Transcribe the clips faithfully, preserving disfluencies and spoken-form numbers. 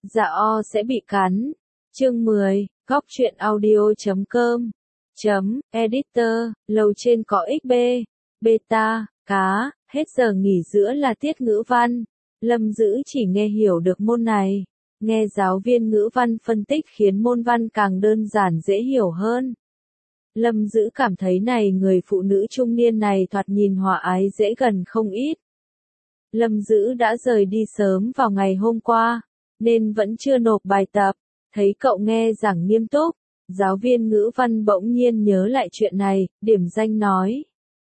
dạ o sẽ bị cắn. Chương mười, góc truyện audio chấm com, chấm, editor, lầu trên có xp, beta, cá, hết giờ nghỉ giữa là tiết ngữ văn. Lâm Dữ chỉ nghe hiểu được môn này. Nghe giáo viên ngữ văn phân tích khiến môn văn càng đơn giản dễ hiểu hơn. Lâm Dữ cảm thấy này người phụ nữ trung niên này thoạt nhìn hòa ái dễ gần không ít. Lâm Dữ đã rời đi sớm vào ngày hôm qua, nên vẫn chưa nộp bài tập. Thấy cậu nghe giảng nghiêm túc, giáo viên ngữ văn bỗng nhiên nhớ lại chuyện này, điểm danh nói.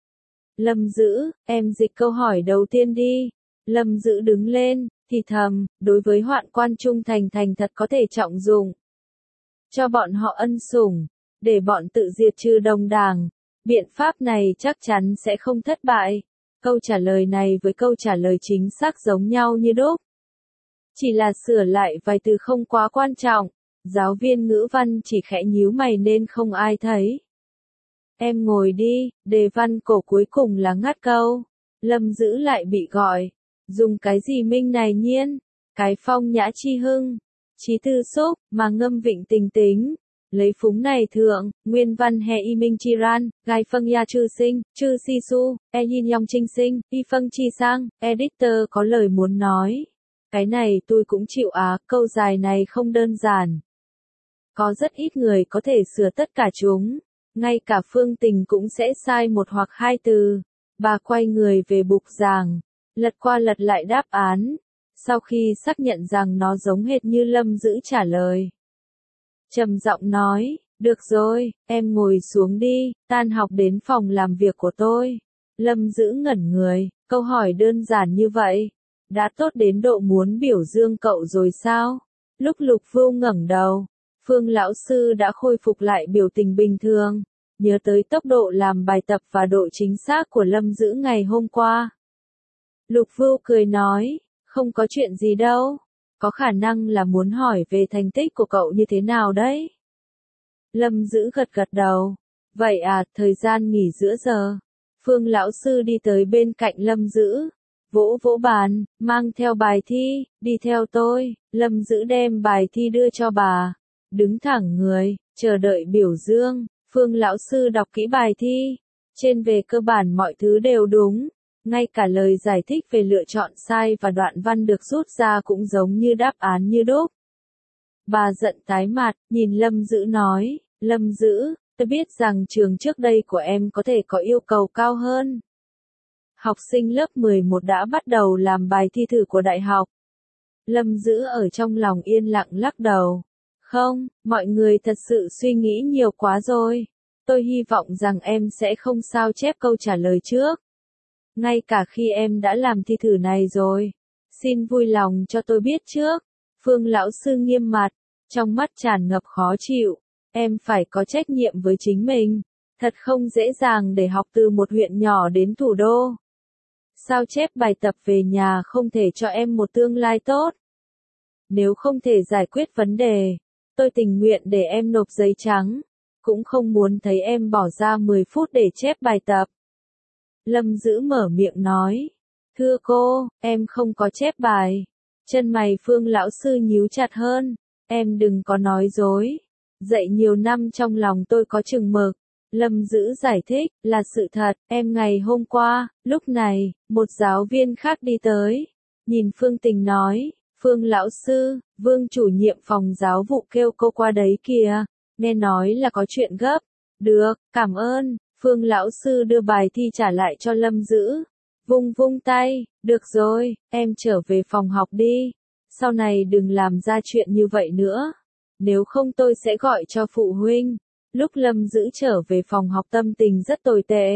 Lâm Dữ, em dịch câu hỏi đầu tiên đi. Lâm Dữ đứng lên, thì thầm, đối với hoạn quan trung thành thành thật có thể trọng dụng. Cho bọn họ ân sủng, để bọn tự diệt trừ đồng đảng. Biện pháp này chắc chắn sẽ không thất bại. Câu trả lời này với câu trả lời chính xác giống nhau như đúc. Chỉ là sửa lại vài từ không quá quan trọng. Giáo viên ngữ văn chỉ khẽ nhíu mày nên không ai thấy. Em ngồi đi, đề văn cổ cuối cùng là ngắt câu. Lâm Dữ lại bị gọi. Dùng cái gì minh này nhiên? Cái phong nhã chi hưng. Chí tư xúc, mà ngâm vịnh tình tính. Lấy phúng này thượng, nguyên văn hè y minh chi ran, gai phân ya chư sinh, chư si su, e yin yong trinh sinh, y phân chi sang, editor có lời muốn nói. Cái này tôi cũng chịu á, câu dài này không đơn giản. Có rất ít người có thể sửa tất cả chúng. Ngay cả Phương Tình cũng sẽ sai một hoặc hai từ. Bà quay người về bục giảng, lật qua lật lại đáp án. Sau khi xác nhận rằng nó giống hệt như Lâm Dữ trả lời, trầm giọng nói, được rồi, em ngồi xuống đi, tan học đến phòng làm việc của tôi. Lâm Dữ ngẩn người, câu hỏi đơn giản như vậy, đã tốt đến độ muốn biểu dương cậu rồi sao? Lúc Lục Vưu ngẩng đầu, Phương lão sư đã khôi phục lại biểu tình bình thường, nhớ tới tốc độ làm bài tập và độ chính xác của Lâm Dữ ngày hôm qua. Lục Vưu cười nói, không có chuyện gì đâu, có khả năng là muốn hỏi về thành tích của cậu như thế nào đấy. Lâm Dữ gật gật đầu, vậy à, thời gian nghỉ giữa giờ. Phương lão sư đi tới bên cạnh Lâm Dữ, vỗ vỗ bàn, mang theo bài thi, đi theo tôi. Lâm Dữ đem bài thi đưa cho bà, đứng thẳng người, chờ đợi biểu dương. Phương lão sư đọc kỹ bài thi, trên về cơ bản mọi thứ đều đúng, ngay cả lời giải thích về lựa chọn sai và đoạn văn được rút ra cũng giống như đáp án như đúc. Bà giận tái mặt, nhìn Lâm Dữ nói, Lâm Dữ, tôi biết rằng trường trước đây của em có thể có yêu cầu cao hơn. Học sinh lớp mười một đã bắt đầu làm bài thi thử của đại học. Lâm Dữ ở trong lòng yên lặng lắc đầu. Không, mọi người thật sự suy nghĩ nhiều quá rồi. Tôi hy vọng rằng em sẽ không sao chép câu trả lời trước. Ngay cả khi em đã làm thi thử này rồi. Xin vui lòng cho tôi biết trước. Phương lão sư nghiêm mặt, trong mắt tràn ngập khó chịu. Em phải có trách nhiệm với chính mình. Thật không dễ dàng để học từ một huyện nhỏ đến thủ đô. Sao chép bài tập về nhà không thể cho em một tương lai tốt. Nếu không thể giải quyết vấn đề, tôi tình nguyện để em nộp giấy trắng, cũng không muốn thấy em bỏ ra mười phút để chép bài tập. Lâm Dữ mở miệng nói, thưa cô, em không có chép bài. Chân mày Phương lão sư nhíu chặt hơn, em đừng có nói dối. Dạy nhiều năm trong lòng tôi có chừng mực. Lâm Dữ giải thích, là sự thật, em ngày hôm qua, lúc này, một giáo viên khác đi tới. Nhìn Phương Tình nói, Phương lão sư, Vương chủ nhiệm phòng giáo vụ kêu cô qua đấy kìa, nghe nói là có chuyện gấp. Được, cảm ơn. Phương lão sư đưa bài thi trả lại cho Lâm Dữ. Vung vung tay, được rồi, em trở về phòng học đi. Sau này đừng làm ra chuyện như vậy nữa. Nếu không tôi sẽ gọi cho phụ huynh. Lúc Lâm Dữ trở về phòng học tâm tình rất tồi tệ.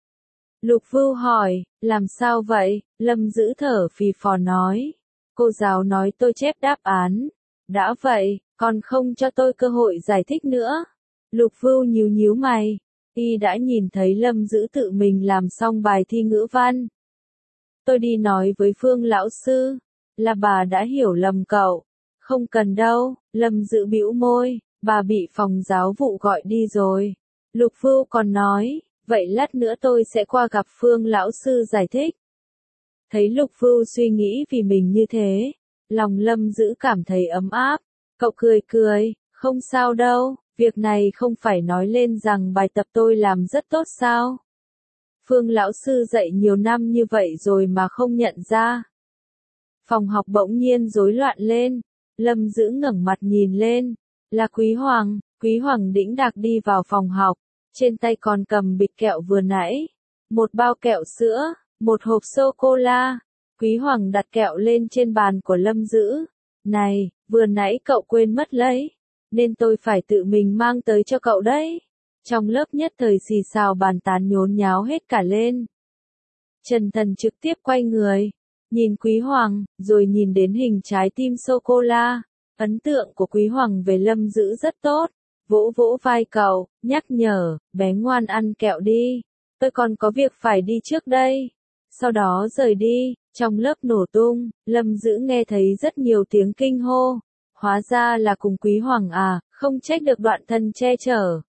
Lục Vưu hỏi, làm sao vậy? Lâm Dữ thở phì phò nói. Cô giáo nói tôi chép đáp án. Đã vậy, còn không cho tôi cơ hội giải thích nữa. Lục Vưu nhíu nhíu mày. Y đã nhìn thấy Lâm Dữ tự mình làm xong bài thi ngữ văn. Tôi đi nói với Phương lão sư, là bà đã hiểu lầm cậu. Không cần đâu, Lâm Dữ bĩu môi, bà bị phòng giáo vụ gọi đi rồi. Lục Vưu còn nói, vậy lát nữa tôi sẽ qua gặp Phương lão sư giải thích. Thấy Lục Vưu suy nghĩ vì mình như thế, Lòng Lâm Dữ cảm thấy ấm áp. Cậu cười cười, không sao đâu, việc này không phải nói lên rằng bài tập tôi làm rất tốt sao? Phương lão sư dạy nhiều năm như vậy rồi mà không nhận ra. Phòng học bỗng nhiên rối loạn lên. Lâm Dữ ngẩng mặt nhìn lên. Là Quý Hoàng. Quý Hoàng đĩnh đạc đi vào phòng học. Trên tay còn cầm bịch kẹo vừa nãy. Một bao kẹo sữa, một hộp sô-cô-la. Quý Hoàng đặt kẹo lên trên bàn của Lâm Dữ. Này, vừa nãy cậu quên mất lấy. Nên tôi phải tự mình mang tới cho cậu đấy. Trong lớp nhất thời xì xào bàn tán nhốn nháo hết cả lên. Trần Thần trực tiếp quay người. Nhìn Quý Hoàng, rồi nhìn đến hình trái tim sô-cô-la. Ấn tượng của Quý Hoàng về Lâm Dữ rất tốt. Vỗ vỗ vai cậu, nhắc nhở, bé ngoan ăn kẹo đi. Tôi còn có việc phải đi trước đây. Sau đó rời đi, trong lớp nổ tung, Lâm Dữ nghe thấy rất nhiều tiếng kinh hô. Hóa ra là cùng Quý Hoàng à, không trách được Đoạn Thần che chở.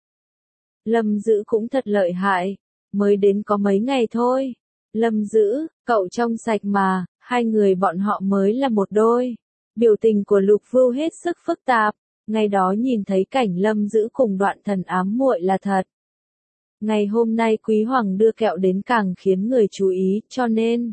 Lâm Dữ cũng thật lợi hại, mới đến có mấy ngày thôi. Lâm Dữ, cậu trong sạch mà, hai người bọn họ mới là một đôi. Biểu tình của Lục Vưu hết sức phức tạp, ngày đó nhìn thấy cảnh Lâm Dữ cùng Đoạn Thần ám muội là thật. Ngày hôm nay Quý Hoàng đưa kẹo đến càng khiến người chú ý, cho nên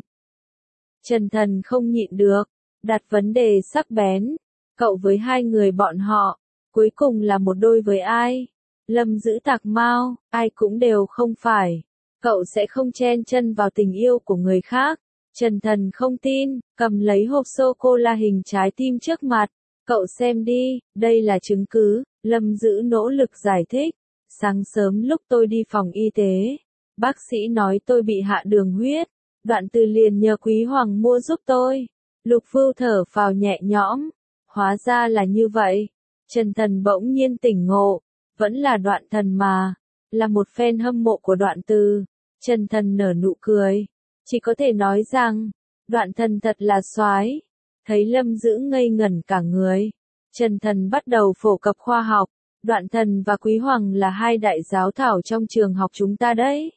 Trần Thần không nhịn được, đặt vấn đề sắc bén. Cậu với hai người bọn họ, cuối cùng là một đôi với ai? Lâm Dữ tạc mau, ai cũng đều không phải. Cậu sẽ không chen chân vào tình yêu của người khác. Trần Thần không tin, cầm lấy hộp sô-cô-la hình trái tim trước mặt. Cậu xem đi, đây là chứng cứ. Lâm Dữ nỗ lực giải thích. Sáng sớm lúc tôi đi phòng y tế, bác sĩ nói tôi bị hạ đường huyết. Đoạn Từ liền nhờ Quý Hoàng mua giúp tôi. Lục Vưu thở phào nhẹ nhõm. Hóa ra là như vậy. Trần Thần bỗng nhiên tỉnh ngộ. Vẫn là Đoạn Thần mà. Là một fan hâm mộ của Đoạn Từ. Trần Thần nở nụ cười. Chỉ có thể nói rằng, Đoạn Thần thật là soái. Thấy Lâm Dữ ngây ngẩn cả người. Trần Thần bắt đầu phổ cập khoa học. Đoạn Thần và Quý Hoàng là hai đại giáo thảo trong trường học chúng ta đấy.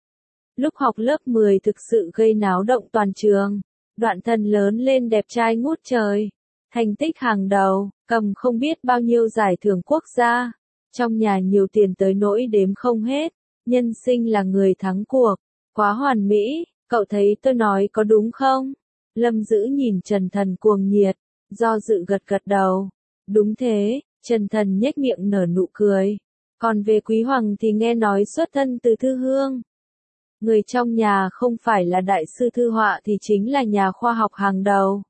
Lúc học lớp mười thực sự gây náo động toàn trường. Đoạn Thần lớn lên đẹp trai ngút trời. Thành tích hàng đầu, cầm không biết bao nhiêu giải thưởng quốc gia. Trong nhà nhiều tiền tới nỗi đếm không hết. Nhân sinh là người thắng cuộc. Quá hoàn mỹ, cậu thấy tôi nói có đúng không? Lâm Dữ nhìn Trần Thần cuồng nhiệt, do dự gật gật đầu. Đúng thế, Trần Thần nhếch miệng nở nụ cười. Còn về Quý Hoàng thì nghe nói xuất thân từ thư hương. Người trong nhà không phải là đại sư thư họa thì chính là nhà khoa học hàng đầu.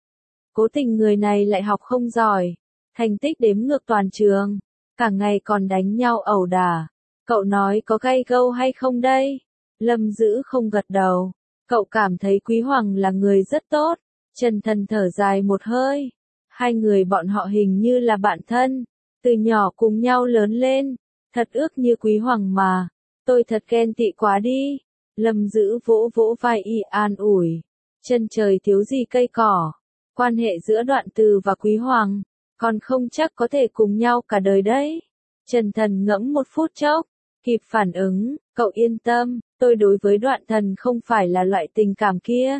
Cố tình người này lại học không giỏi, thành tích đếm ngược toàn trường, cả ngày còn đánh nhau ẩu đả. Cậu nói có gay gâu hay không đây? Lâm Dữ không gật đầu. Cậu cảm thấy Quý Hoàng là người rất tốt. Trần Thần thở dài một hơi. Hai người bọn họ hình như là bạn thân. Từ nhỏ cùng nhau lớn lên. Thật ước như Quý Hoàng mà. Tôi thật ghen tị quá đi. Lâm Dữ vỗ vỗ vai y an ủi. Chân trời thiếu gì cây cỏ. Quan hệ giữa Đoạn Từ và Quý Hoàng. Còn không chắc có thể cùng nhau cả đời đấy. Trần Thần ngẫm một phút chốc. Kịp phản ứng, cậu yên tâm, tôi đối với Đoạn Thần không phải là loại tình cảm kia.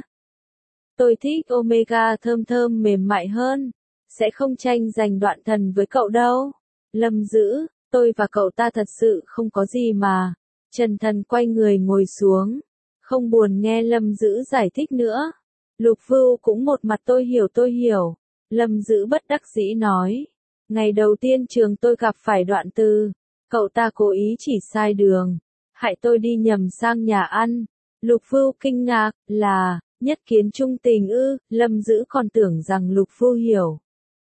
Tôi thích Omega thơm thơm mềm mại hơn, sẽ không tranh giành Đoạn Thần với cậu đâu. Lâm Dữ, tôi và cậu ta thật sự không có gì mà. Trần Thần quay người ngồi xuống, không buồn nghe Lâm Dữ giải thích nữa. Lục Vưu cũng một mặt tôi hiểu tôi hiểu. Lâm Dữ bất đắc dĩ nói, ngày đầu tiên trường tôi gặp phải Đoạn Từ. Cậu ta cố ý chỉ sai đường, hại tôi đi nhầm sang nhà ăn. Lục Vưu kinh ngạc, là, nhất kiến trung tình ư, Lâm Dữ còn tưởng rằng Lục Vưu hiểu.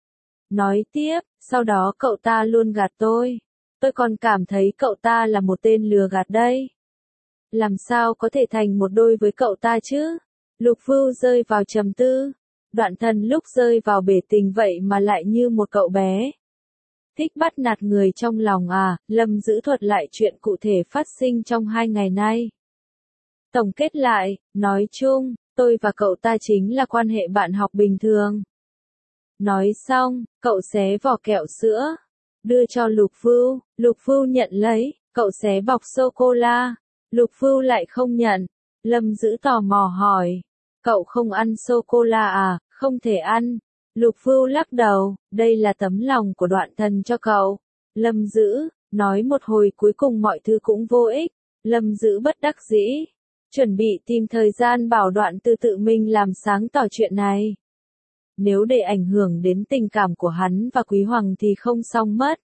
Nói tiếp, sau đó cậu ta luôn gạt tôi. Tôi còn cảm thấy cậu ta là một tên lừa gạt đây. Làm sao có thể thành một đôi với cậu ta chứ? Lục Vưu rơi vào trầm tư. Đoạn Thần lúc rơi vào bể tình vậy mà lại như một cậu bé. Thích bắt nạt người trong lòng à, Lâm Dữ thuật lại chuyện cụ thể phát sinh trong hai ngày nay. Tổng kết lại, nói chung, tôi và cậu ta chính là quan hệ bạn học bình thường. Nói xong, cậu xé vỏ kẹo sữa, đưa cho Lục Vưu, Lục Vưu nhận lấy, cậu xé bọc sô-cô-la, Lục Vưu lại không nhận. Lâm Dữ tò mò hỏi, cậu không ăn sô-cô-la à, không thể ăn. Lục Vưu lắc đầu, đây là tấm lòng của Đoạn Thần cho cậu. Lâm Dữ, nói một hồi cuối cùng mọi thứ cũng vô ích. Lâm Dữ bất đắc dĩ, chuẩn bị tìm thời gian bảo Đoạn Tư tự mình làm sáng tỏ chuyện này. Nếu để ảnh hưởng đến tình cảm của hắn và Quý Hoàng thì không xong mất.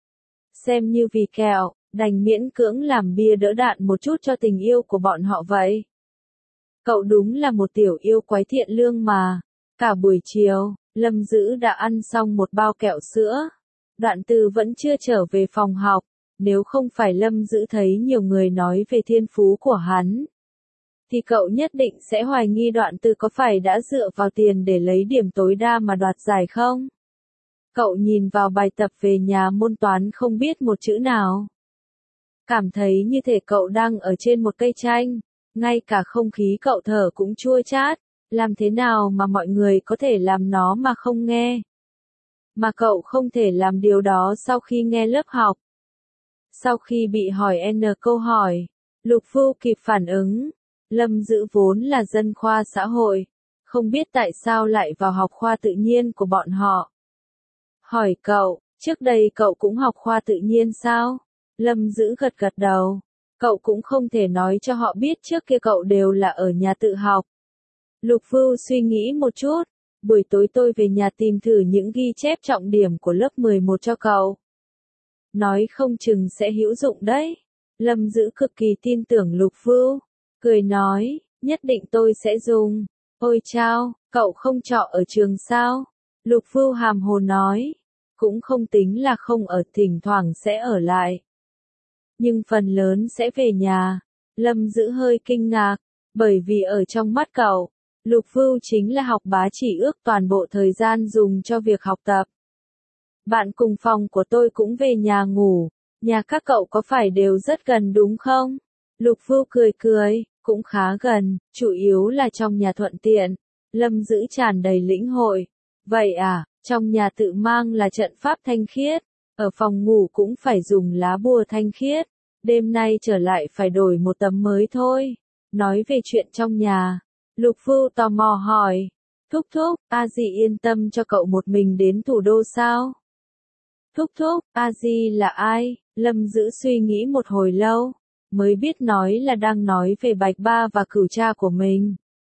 Xem như vì kẹo, đành miễn cưỡng làm bia đỡ đạn một chút cho tình yêu của bọn họ vậy. Cậu đúng là một tiểu yêu quái thiện lương mà. Cả buổi chiều, Lâm Dữ đã ăn xong một bao kẹo sữa. Đoạn Tư vẫn chưa trở về phòng học, nếu không phải Lâm Dữ thấy nhiều người nói về thiên phú của hắn, thì cậu nhất định sẽ hoài nghi Đoạn Tư có phải đã dựa vào tiền để lấy điểm tối đa mà đoạt giải không? Cậu nhìn vào bài tập về nhà môn toán không biết một chữ nào. Cảm thấy như thể cậu đang ở trên một cây chanh, ngay cả không khí cậu thở cũng chua chát, làm thế nào mà mọi người có thể làm nó mà không nghe? Mà cậu không thể làm điều đó sau khi nghe lớp học. Sau khi bị hỏi N câu hỏi, Lục Vưu kịp phản ứng. Lâm Dữ vốn là dân khoa xã hội, không biết tại sao lại vào học khoa tự nhiên của bọn họ. Hỏi cậu, trước đây cậu cũng học khoa tự nhiên sao? Lâm Dữ gật gật đầu. Cậu cũng không thể nói cho họ biết trước kia cậu đều là ở nhà tự học. Lục Vưu suy nghĩ một chút, buổi tối tôi về nhà tìm thử những ghi chép trọng điểm của lớp mười một cho cậu. Nói không chừng sẽ hữu dụng đấy. Lâm Dữ cực kỳ tin tưởng Lục Vưu, cười nói, nhất định tôi sẽ dùng. Ôi chao, cậu không trọ ở trường sao? Lục Vưu hàm hồ nói, cũng không tính là không ở, thỉnh thoảng sẽ ở lại. Nhưng phần lớn sẽ về nhà. Lâm Dữ hơi kinh ngạc, bởi vì ở trong mắt cậu, Lục Vưu chính là học bá chỉ ước toàn bộ thời gian dùng cho việc học tập. Bạn cùng phòng của tôi cũng về nhà ngủ, nhà các cậu có phải đều rất gần đúng không? Lục Vưu cười cười, cũng khá gần, chủ yếu là trong nhà thuận tiện. Lâm Dữ tràn đầy lĩnh hội. Vậy à, trong nhà tự mang là trận pháp thanh khiết, ở phòng ngủ cũng phải dùng lá bùa thanh khiết, đêm nay trở lại phải đổi một tấm mới thôi. Nói về chuyện trong nhà, Lục Vưu tò mò hỏi, thúc thúc, A Di yên tâm cho cậu một mình đến thủ đô sao? Thúc thúc, A Di là ai? Lâm Dữ suy nghĩ một hồi lâu, mới biết nói là đang nói về Bạch Ba và cửu cha của mình.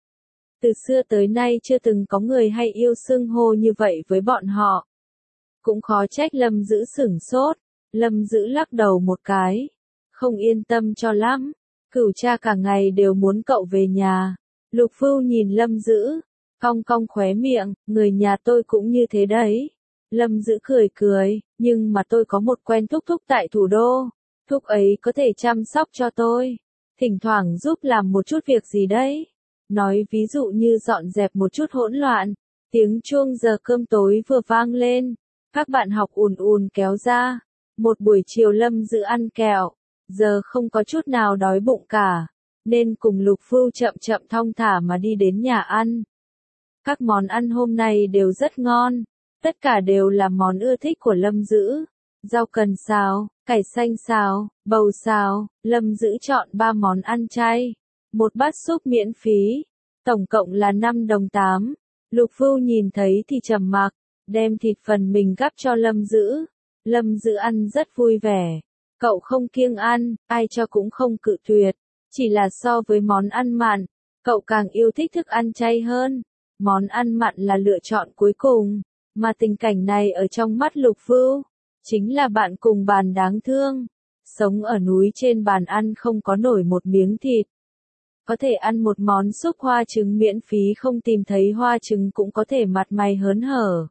Từ xưa tới nay chưa từng có người hay yêu xưng hô như vậy với bọn họ. Cũng khó trách Lâm Dữ sửng sốt. Lâm Dữ lắc đầu một cái, không yên tâm cho lắm. Cửu cha cả ngày đều muốn cậu về nhà. Lục Vưu nhìn Lâm Dữ, cong cong khóe miệng, người nhà tôi cũng như thế đấy. Lâm Dữ cười cười, nhưng mà tôi có một quen thúc thúc tại thủ đô. Thúc ấy có thể chăm sóc cho tôi, thỉnh thoảng giúp làm một chút việc gì đấy. Nói ví dụ như dọn dẹp một chút hỗn loạn. Tiếng chuông giờ cơm tối vừa vang lên, các bạn học ùn ùn kéo ra. Một buổi chiều Lâm Dữ ăn kẹo, giờ không có chút nào đói bụng cả, nên cùng Lục Vưu chậm chậm thong thả mà đi đến nhà ăn. Các món ăn hôm nay đều rất ngon, tất cả đều là món ưa thích của Lâm Dữ. Rau cần xào, cải xanh xào, bầu xào. Lâm Dữ chọn ba món ăn chay, một bát súp miễn phí, tổng cộng là năm đồng tám. Lục Vưu nhìn thấy thì trầm mặc, đem thịt phần mình gắp cho Lâm Dữ. Lâm Dữ ăn rất vui vẻ, cậu không kiêng ăn, ai cho cũng không cự tuyệt, chỉ là so với món ăn mặn, cậu càng yêu thích thức ăn chay hơn. Món ăn mặn là lựa chọn cuối cùng, mà tình cảnh này ở trong mắt Lục Vưu chính là bạn cùng bàn đáng thương. Sống ở núi trên bàn ăn không có nổi một miếng thịt. Có thể ăn một món súp hoa trứng miễn phí, không tìm thấy hoa trứng cũng có thể mặt mày hớn hở.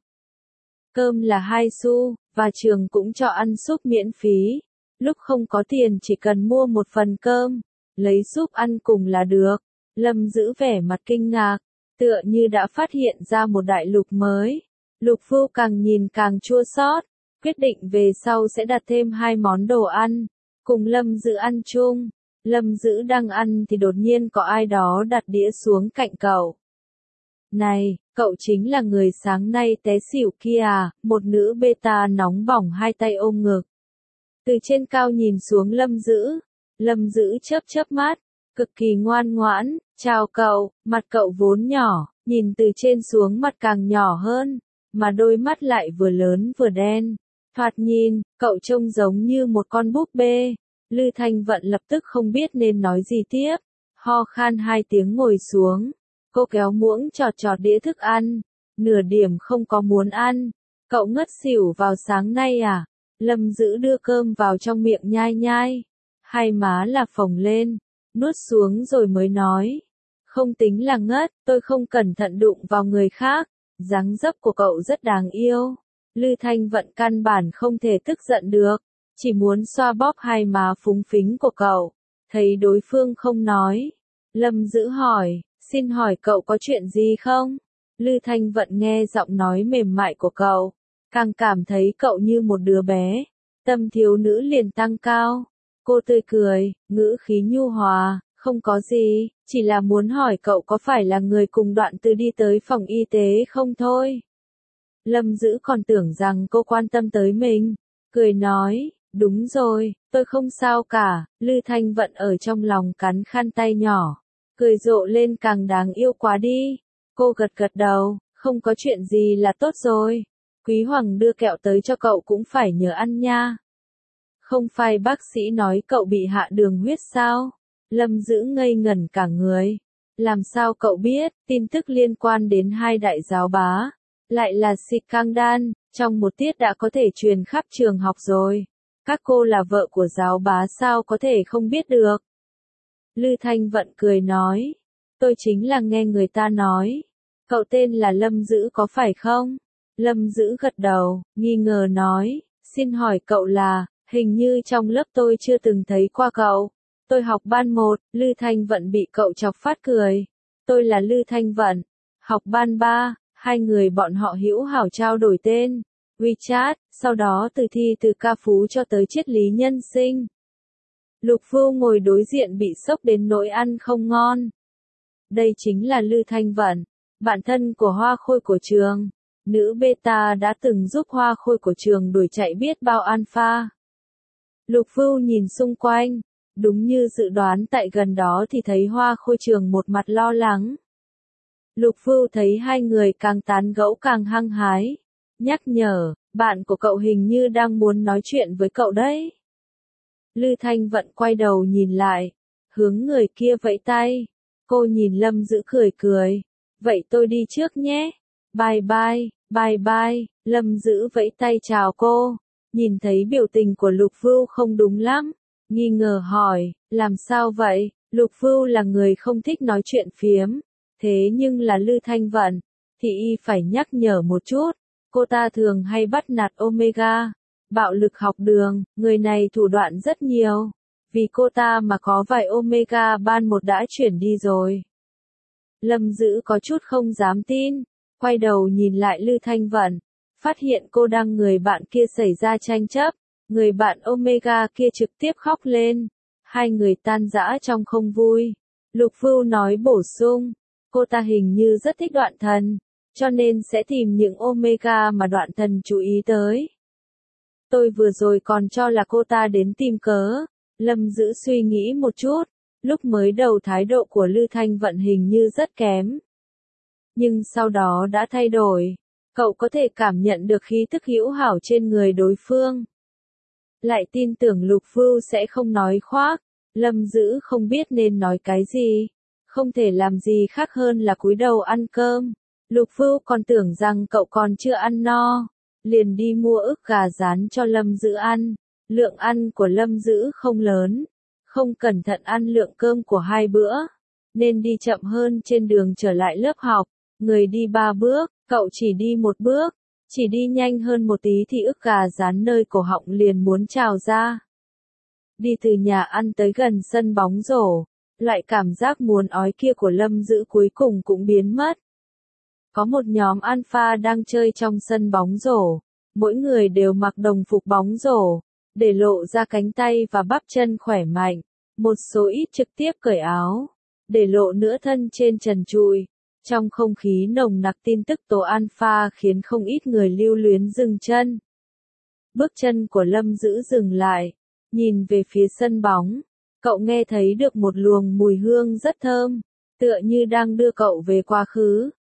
Cơm là hai xu, và trường cũng cho ăn súp miễn phí. Lúc không có tiền chỉ cần mua một phần cơm, lấy súp ăn cùng là được. Lâm Dữ vẻ mặt kinh ngạc, tựa như đã phát hiện ra một đại lục mới. Lục Vưu càng nhìn càng chua xót, quyết định về sau sẽ đặt thêm hai món đồ ăn, cùng Lâm Dữ ăn chung. Lâm Dữ đang ăn thì đột nhiên có ai đó đặt đĩa xuống cạnh cậu. Này, cậu chính là người sáng nay té xỉu kia à? Một nữ beta nóng bỏng hai tay ôm ngực, từ trên cao nhìn xuống Lâm Dữ. Lâm Dữ chớp chớp mắt, cực kỳ ngoan ngoãn, chào cậu. Mặt cậu vốn nhỏ, nhìn từ trên xuống mặt càng nhỏ hơn, mà đôi mắt lại vừa lớn vừa đen. Thoạt nhìn, cậu trông giống như một con búp bê. Lư Thanh Vận lập tức không biết nên nói gì tiếp. Ho khan hai tiếng ngồi xuống. Cô kéo muỗng chọt chọt đĩa thức ăn. Nửa điểm không có muốn ăn. Cậu ngất xỉu vào sáng nay à? Lâm Dữ đưa cơm vào trong miệng nhai nhai. Hai má là phồng lên. Nuốt xuống rồi mới nói. Không tính là ngất, tôi không cẩn thận đụng vào người khác. Dáng dấp của cậu rất đáng yêu. Lư Thanh Vận căn bản không thể tức giận được. Chỉ muốn xoa bóp hai má phúng phính của cậu. Thấy đối phương không nói. Lâm Dữ hỏi, xin hỏi cậu có chuyện gì không? Lư Thanh Vận nghe giọng nói mềm mại của cậu. Càng cảm thấy cậu như một đứa bé. Tâm thiếu nữ liền tăng cao. Cô tươi cười, ngữ khí nhu hòa. Không có gì, chỉ là muốn hỏi cậu có phải là người cùng Đoạn Từ đi tới phòng y tế không thôi. Lâm Dữ còn tưởng rằng cô quan tâm tới mình. Cười nói, đúng rồi, tôi không sao cả. Lư Thanh Vận ở trong lòng cắn khăn tay nhỏ. Cười rộ lên càng đáng yêu quá đi. Cô gật gật đầu, không có chuyện gì là tốt rồi. Quý Hoàng đưa kẹo tới cho cậu cũng phải nhớ ăn nha. Không phải bác sĩ nói cậu bị hạ đường huyết sao? Lâm Dữ ngây ngẩn cả người. Làm sao cậu biết, tin tức liên quan đến hai đại giáo bá. Lại là scandal, trong một tiết đã có thể truyền khắp trường học rồi. Các cô là vợ của giáo bá sao có thể không biết được. Lư Thanh Vận cười nói. Tôi chính là nghe người ta nói. Cậu tên là Lâm Dữ có phải không? Lâm Dữ gật đầu, nghi ngờ nói. Xin hỏi cậu là, hình như trong lớp tôi chưa từng thấy qua cậu. Tôi học ban một, Lư Thanh Vận bị cậu chọc phát cười. Tôi là Lư Thanh Vận, học ban ba, hai người bọn họ hữu hảo trao đổi tên, WeChat, sau đó từ thi từ ca phú cho tới triết lý nhân sinh. Lục Phu ngồi đối diện bị sốc đến nỗi ăn không ngon. Đây chính là Lư Thanh Vận, bạn thân của Hoa Khôi của trường. Nữ beta đã từng giúp Hoa Khôi của trường đuổi chạy biết bao alpha. Lục Phu nhìn xung quanh. Đúng như dự đoán tại gần đó thì thấy Hoa Khôi trường một mặt lo lắng. Lục Phu thấy hai người càng tán gẫu càng hăng hái. Nhắc nhở, bạn của cậu hình như đang muốn nói chuyện với cậu đấy. Lư Thanh Vận quay đầu nhìn lại, hướng người kia vẫy tay. Cô nhìn Lâm Dữ cười cười. Vậy tôi đi trước nhé. Bye bye, bye bye. Lâm Dữ vẫy tay chào cô. Nhìn thấy biểu tình của Lục Phu không đúng lắm. Nghi ngờ hỏi, làm sao vậy? Lục Phu là người không thích nói chuyện phiếm. Thế nhưng là Lư Thanh Vận, thì y phải nhắc nhở một chút. Cô ta thường hay bắt nạt Omega. Bạo lực học đường, người này thủ đoạn rất nhiều. Vì cô ta mà có vài Omega ban một đã chuyển đi rồi. Lâm Dữ có chút không dám tin. Quay đầu nhìn lại Lư Thanh Vận. Phát hiện cô đang người bạn kia xảy ra tranh chấp. Người bạn Omega kia trực tiếp khóc lên. Hai người tan rã trong không vui. Lục Phu nói bổ sung. Cô ta hình như rất thích Đoạn Thần. Cho nên sẽ tìm những Omega mà Đoạn Thần chú ý tới. Tôi vừa rồi còn cho là cô ta đến tìm cớ. Lâm Dữ suy nghĩ một chút. Lúc mới đầu thái độ của Lư Thanh Vận hình như rất kém. Nhưng sau đó đã thay đổi. Cậu có thể cảm nhận được khí tức hữu hảo trên người đối phương. Lại tin tưởng Lục Phu sẽ không nói khoác. Lâm Dữ không biết nên nói cái gì. Không thể làm gì khác hơn là cúi đầu ăn cơm. Lục Phu còn tưởng rằng cậu còn chưa ăn no. Liền đi mua ức gà rán cho Lâm Dữ ăn. Lượng ăn của Lâm Dữ không lớn. Không cẩn thận ăn lượng cơm của hai bữa. Nên đi chậm hơn trên đường trở lại lớp học. Người đi ba bước, cậu chỉ đi một bước. Chỉ đi nhanh hơn một tí thì ức gà rán nơi cổ họng liền muốn trào ra. Đi từ nhà ăn tới gần sân bóng rổ. Loại cảm giác muốn ói kia của Lâm Dữ cuối cùng cũng biến mất. Có một nhóm alpha đang chơi trong sân bóng rổ. Mỗi người đều mặc đồng phục bóng rổ. Để lộ ra cánh tay và bắp chân khỏe mạnh. Một số ít trực tiếp cởi áo. Để lộ nửa thân trên trần trụi. Trong không khí nồng nặc tin tức tố alpha khiến không ít người lưu luyến dừng chân. Bước chân của Lâm Dữ dừng lại. Nhìn về phía sân bóng. Cậu nghe thấy được một luồng mùi hương rất thơm. Tựa như đang đưa cậu về quá khứ.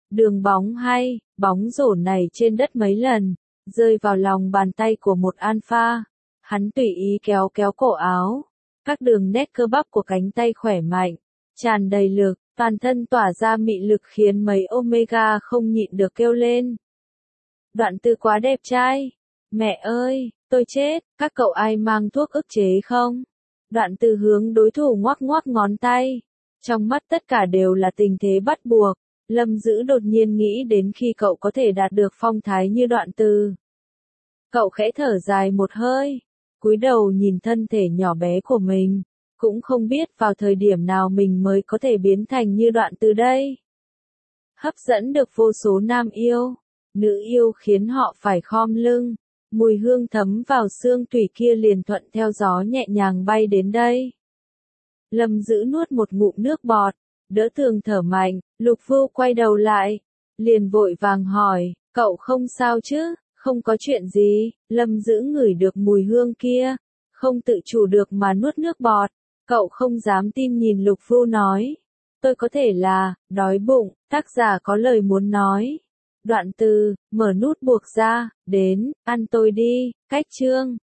Đường bóng hay, bóng rổ này trên đất mấy lần, rơi vào lòng bàn tay của một alpha. Hắn tùy ý kéo kéo cổ áo, các đường nét cơ bắp của cánh tay khỏe mạnh, tràn đầy lực, toàn thân tỏa ra mị lực khiến mấy Omega không nhịn được kêu lên. Đoạn Tư quá đẹp trai. Mẹ ơi, tôi chết, các cậu ai mang thuốc ức chế không? Đoạn Tư hướng đối thủ ngoắc ngoắc ngón tay. Trong mắt tất cả đều là tình thế bắt buộc. Lâm Dữ đột nhiên nghĩ đến khi cậu có thể đạt được phong thái như Đoạn Tư. Cậu khẽ thở dài một hơi, cúi đầu nhìn thân thể nhỏ bé của mình, cũng không biết vào thời điểm nào mình mới có thể biến thành như Đoạn Tư đây. Hấp dẫn được vô số nam yêu, nữ yêu khiến họ phải khom lưng, mùi hương thấm vào xương tủy kia liền thuận theo gió nhẹ nhàng bay đến đây. Lâm Dữ nuốt một ngụm nước bọt, đỡ tường thở mạnh, Lục Vô quay đầu lại, liền vội vàng hỏi, cậu không sao chứ? Không có chuyện gì. Lâm Dữ ngửi được mùi hương kia, không tự chủ được mà nuốt nước bọt. Cậu không dám tin nhìn Lục Vô nói, tôi có thể là, đói bụng. Tác giả có lời muốn nói. Đoạn Từ, mở nút buộc ra, đến, ăn tôi đi. Cách chương